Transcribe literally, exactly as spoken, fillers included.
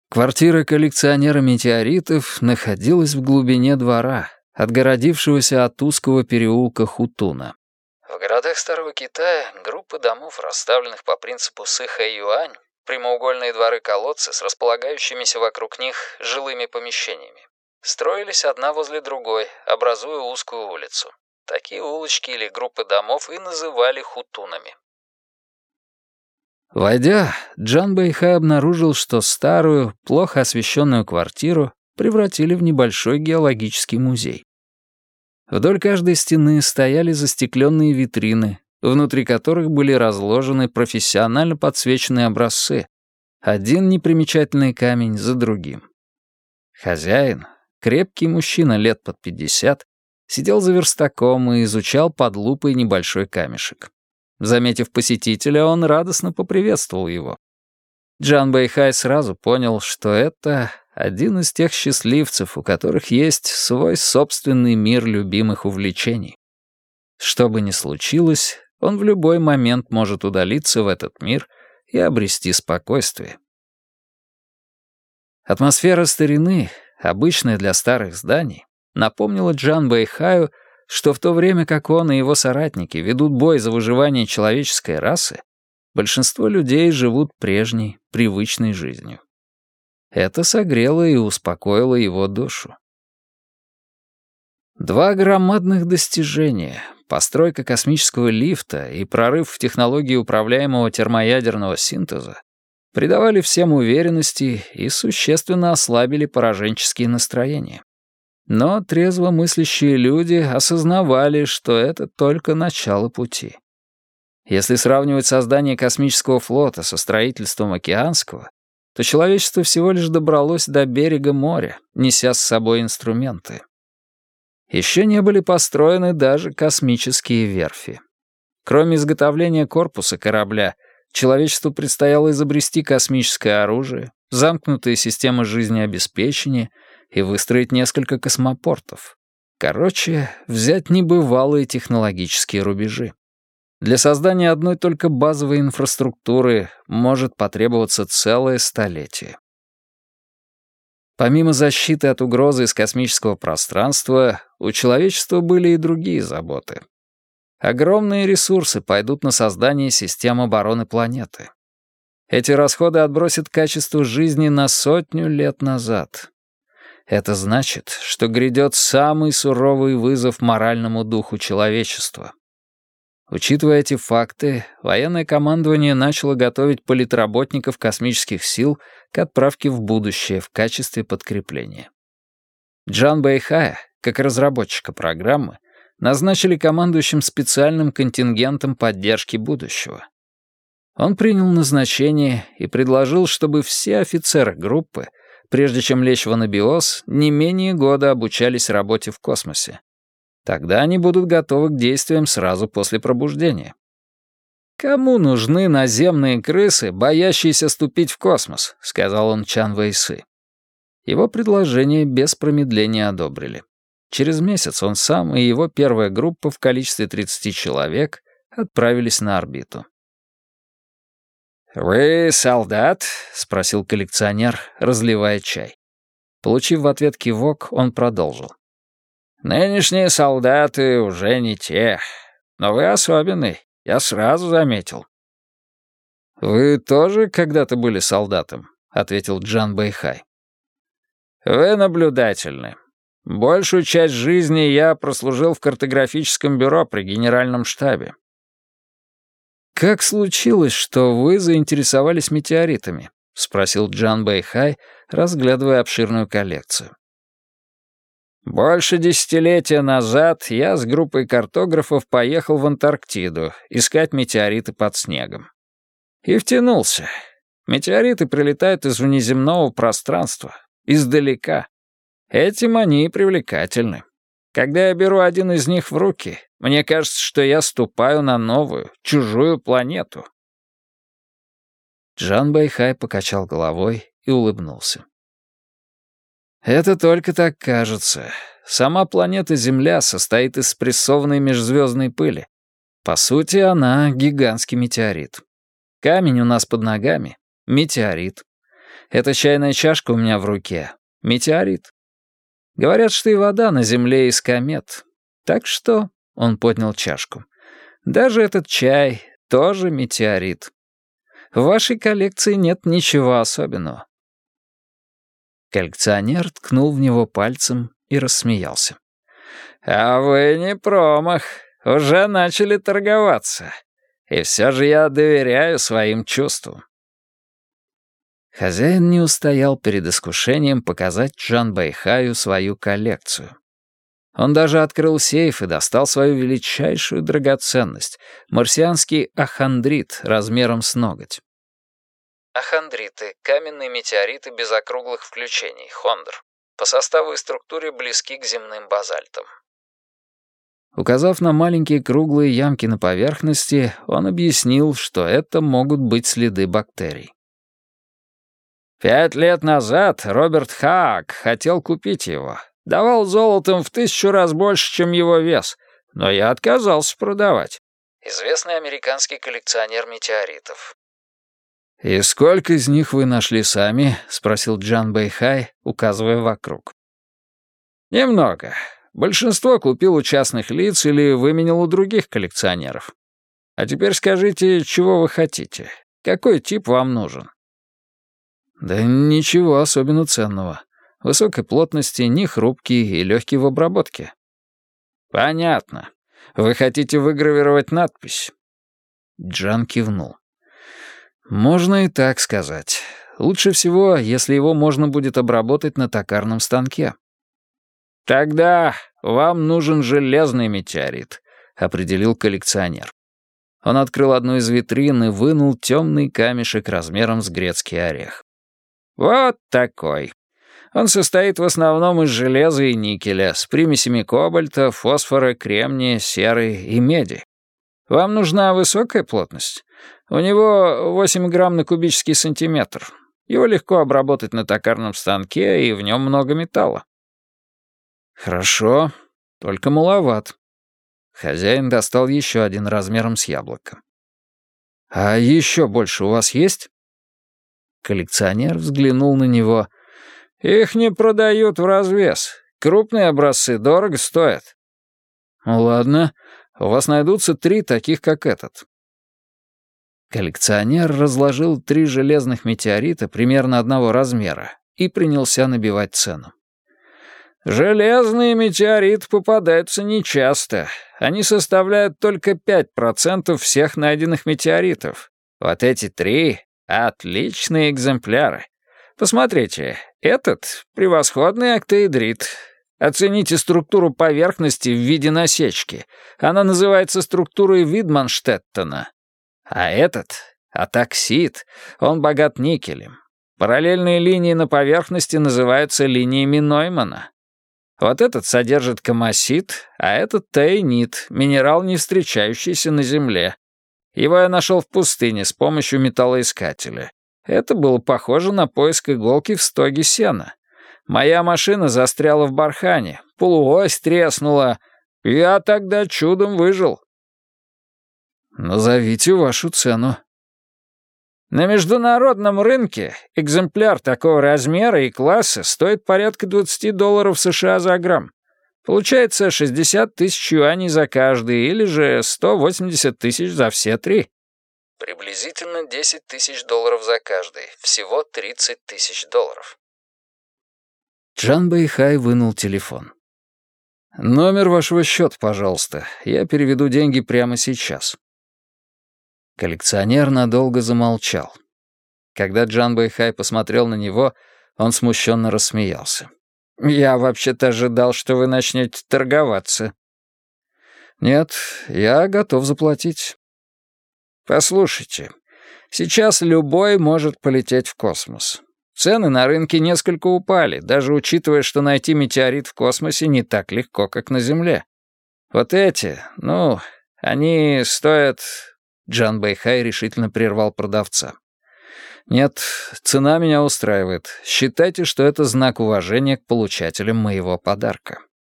Квартира коллекционера метеоритов находилась в глубине двора, отгородившегося от узкого переулка Хутуна. В городах Старого Китая группы домов, расставленных по принципу Сыхэ-Юань, прямоугольные дворы-колодцы с располагающимися вокруг них жилыми помещениями, строились одна возле другой, образуя узкую улицу. Такие улочки или группы домов и называли хутунами. Войдя, Джан Бэйхай обнаружил, что старую, плохо освещенную квартиру превратили в небольшой геологический музей. Вдоль каждой стены стояли застекленные витрины, внутри которых были разложены профессионально подсвеченные образцы, один непримечательный камень за другим. Хозяин, крепкий мужчина лет под пятьдесят, сидел за верстаком и изучал под лупой небольшой камешек. Заметив посетителя, он радостно поприветствовал его. Джан Бэйхай сразу понял, что это один из тех счастливцев, у которых есть свой собственный мир любимых увлечений. Что бы ни случилось, он в любой момент может удалиться в этот мир и обрести спокойствие. Атмосфера старины, обычная для старых зданий, напомнила Джан Бэйхаю, что в то время как он и его соратники ведут бой за выживание человеческой расы, большинство людей живут прежней, привычной жизнью. Это согрело и успокоило его душу. Два громадных достижения — постройка космического лифта и прорыв в технологии управляемого термоядерного синтеза — придавали всем уверенности и существенно ослабили пораженческие настроения. Но трезво мыслящие люди осознавали, что это только начало пути. Если сравнивать создание космического флота со строительством океанского, то человечество всего лишь добралось до берега моря, неся с собой инструменты. Еще не были построены даже космические верфи. Кроме изготовления корпуса корабля, человечеству предстояло изобрести космическое оружие, замкнутые системы жизнеобеспечения и выстроить несколько космопортов. Короче, взять небывалые технологические рубежи. Для создания одной только базовой инфраструктуры может потребоваться целое столетие. Помимо защиты от угрозы из космического пространства, у человечества были и другие заботы. Огромные ресурсы пойдут на создание систем обороны планеты. Эти расходы отбросят качество жизни на сотню лет назад. Это значит, что грядет самый суровый вызов моральному духу человечества. Учитывая эти факты, военное командование начало готовить политработников космических сил к отправке в будущее в качестве подкрепления. Джан Бэйхая, как разработчика программы, назначили командующим специальным контингентом поддержки будущего. Он принял назначение и предложил, чтобы все офицеры группы, прежде чем лечь в анабиоз, не менее года обучались работе в космосе. Тогда они будут готовы к действиям сразу после пробуждения. «Кому нужны наземные крысы, боящиеся ступить в космос?» — сказал он Чан Вэйсы. Его предложение без промедления одобрили. Через месяц он сам и его первая группа в количестве тридцати человек отправились на орбиту. «Вы солдат?» — спросил коллекционер, разливая чай. Получив в ответ кивок, он продолжил. «Нынешние солдаты уже не те, но вы особенный, я сразу заметил». «Вы тоже когда-то были солдатом?» — ответил Джан Бэйхай. «Вы наблюдательны. Большую часть жизни я прослужил в картографическом бюро при генеральном штабе». «Как случилось, что вы заинтересовались метеоритами?» — спросил Джан Бэйхай, разглядывая обширную коллекцию. «Больше десятилетия назад я с группой картографов поехал в Антарктиду искать метеориты под снегом. И втянулся. Метеориты прилетают из внеземного пространства, издалека. Этим они и привлекательны. Когда я беру один из них в руки, мне кажется, что я ступаю на новую, чужую планету». Джан Бэйхай покачал головой и улыбнулся. «Это только так кажется. Сама планета Земля состоит из спрессованной межзвездной пыли. По сути, она гигантский метеорит. Камень у нас под ногами — метеорит. Эта чайная чашка у меня в руке — метеорит. Говорят, что и вода на Земле из комет. Так что, — он поднял чашку, — даже этот чай тоже метеорит. В вашей коллекции нет ничего особенного. Коллекционер ткнул в него пальцем и рассмеялся. «А вы не промах, уже начали торговаться. И все же я доверяю своим чувствам». Хозяин не устоял перед искушением показать Джан Бэйхаю свою коллекцию. Он даже открыл сейф и достал свою величайшую драгоценность — марсианский ахондрит размером с ноготь. Ахондриты — каменные метеориты без округлых включений, хондр. По составу и структуре близки к земным базальтам. Указав на маленькие круглые ямки на поверхности, он объяснил, что это могут быть следы бактерий. Пять лет назад Роберт Хаак хотел купить его. Давал золотом в тысячу раз больше, чем его вес, но я отказался продавать. Известный американский коллекционер метеоритов. «И сколько из них вы нашли сами?» — спросил Джан Бэйхай, указывая вокруг. «Немного. Большинство купил у частных лиц или выменял у других коллекционеров. А теперь скажите, чего вы хотите? Какой тип вам нужен?» «Да ничего особенно ценного. Высокой плотности, не хрупкий и легкий в обработке». «Понятно. Вы хотите выгравировать надпись?» Джан кивнул. «Можно и так сказать. Лучше всего, если его можно будет обработать на токарном станке». «Тогда вам нужен железный метеорит», — определил коллекционер. Он открыл одну из витрин и вынул темный камешек размером с грецкий орех. «Вот такой. Он состоит в основном из железа и никеля, с примесями кобальта, фосфора, кремния, серы и меди. Вам нужна высокая плотность? У него восемь грамм на кубический сантиметр. Его легко обработать на токарном станке, и в нем много металла». «Хорошо, только маловат». Хозяин достал еще один размером с яблоко. «А еще больше у вас есть?» Коллекционер взглянул на него. «Их не продают в развес. Крупные образцы дорого стоят». «Ладно, у вас найдутся три таких, как этот». Коллекционер разложил три железных метеорита примерно одного размера и принялся набивать цену. «Железные метеориты попадаются нечасто. Они составляют только пять процентов всех найденных метеоритов. Вот эти три — отличные экземпляры. Посмотрите, этот — превосходный октаэдрит. Оцените структуру поверхности в виде насечки. Она называется структурой Видманштеттена. А этот — атаксид. Он богат никелем. Параллельные линии на поверхности называются линиями Ноймана. Вот этот содержит комосит, а этот таинит, минерал, не встречающийся на Земле. Его я нашел в пустыне с помощью металлоискателя. Это было похоже на поиск иголки в стоге сена. Моя машина застряла в бархане, полуось треснула. Я тогда чудом выжил». «Назовите вашу цену». «На международном рынке экземпляр такого размера и класса стоит порядка двадцать долларов США за грамм. Получается шестьдесят тысяч юаней за каждый или же сто восемьдесят тысяч за все три». Приблизительно десять тысяч долларов за каждый. Всего тридцать тысяч долларов. Джан Бэйхай вынул телефон. «Номер вашего счета, пожалуйста. Я переведу деньги прямо сейчас». Коллекционер надолго замолчал. Когда Джан Бэйхай посмотрел на него, он смущенно рассмеялся. «Я вообще-то ожидал, что вы начнете торговаться». «Нет, я готов заплатить». «Послушайте, сейчас любой может полететь в космос. Цены на рынке несколько упали, даже учитывая, что найти метеорит в космосе не так легко, как на Земле. Вот эти, ну, они стоят...» Джан Бэйхай решительно прервал продавца. «Нет, цена меня устраивает. Считайте, что это знак уважения к получателям моего подарка».